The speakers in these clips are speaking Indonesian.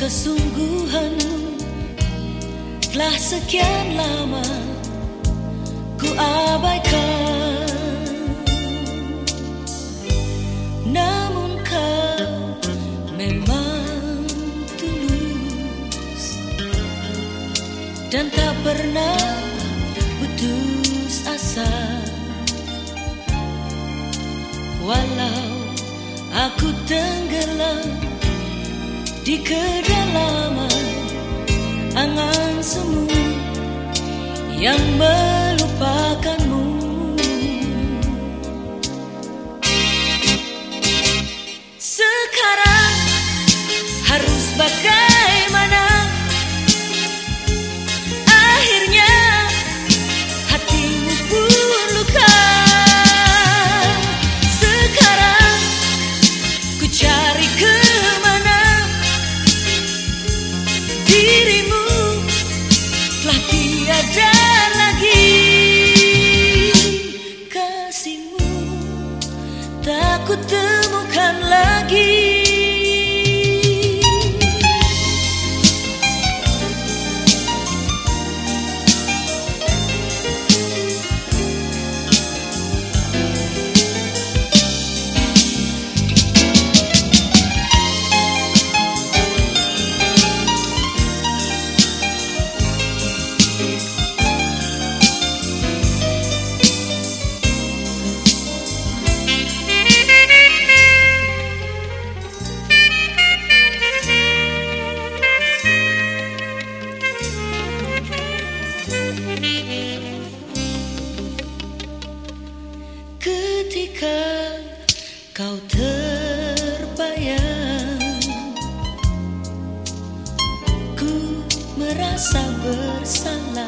kesungguhanmu telah sekian lama ku abaikan. Namun kau memang tulus dan tak pernah putus asa. Walau aku tenggelam di kedalaman angan semu yang melupakanmu. Sekarang harus bagaimana? Akhirnya hatimu pun luka. Sekarang ku cari kemana? Dirimu telah tiada lagi. Kasihmu tak ku temukan lagi. Ketika kau terbayang, ku merasa bersalah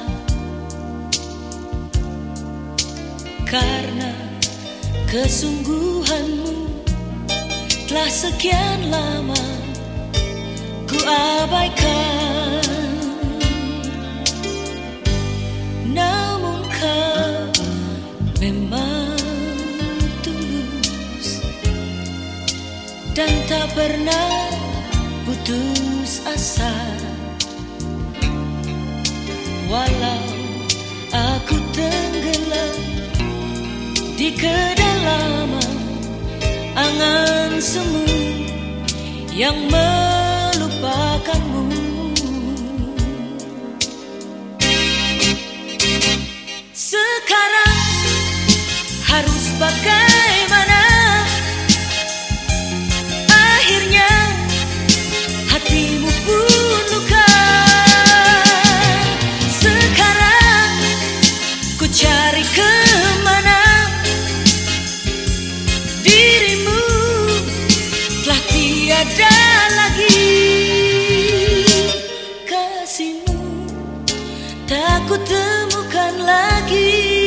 karena kesungguhanmu telah sekian lama ku abaikan. Namun kau memang dan tak pernah putus asa. Walau aku tenggelam di kedalaman angan semu yang melupakanmu. Sekarang harus bagaimana? Akhirnya hatimu pun luka. Sekarang ku cari kemana? Dirimu telah tiada lagi. Kasihmu tak ku temukan lagi.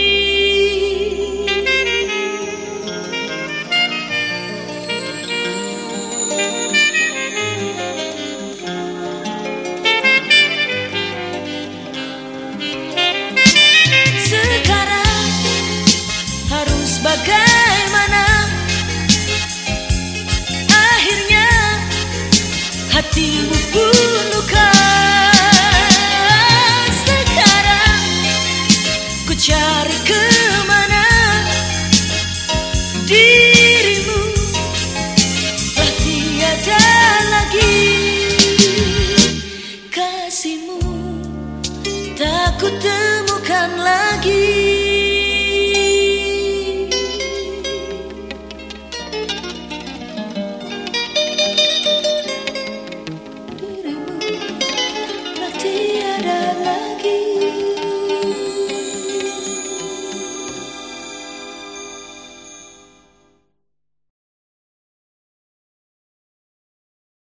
Bagaimana? Akhirnya hatimu pun luka. Sekarang ku cari kemana? Dirimu telah tiada lagi. Kasihmu tak ku temukan lagi.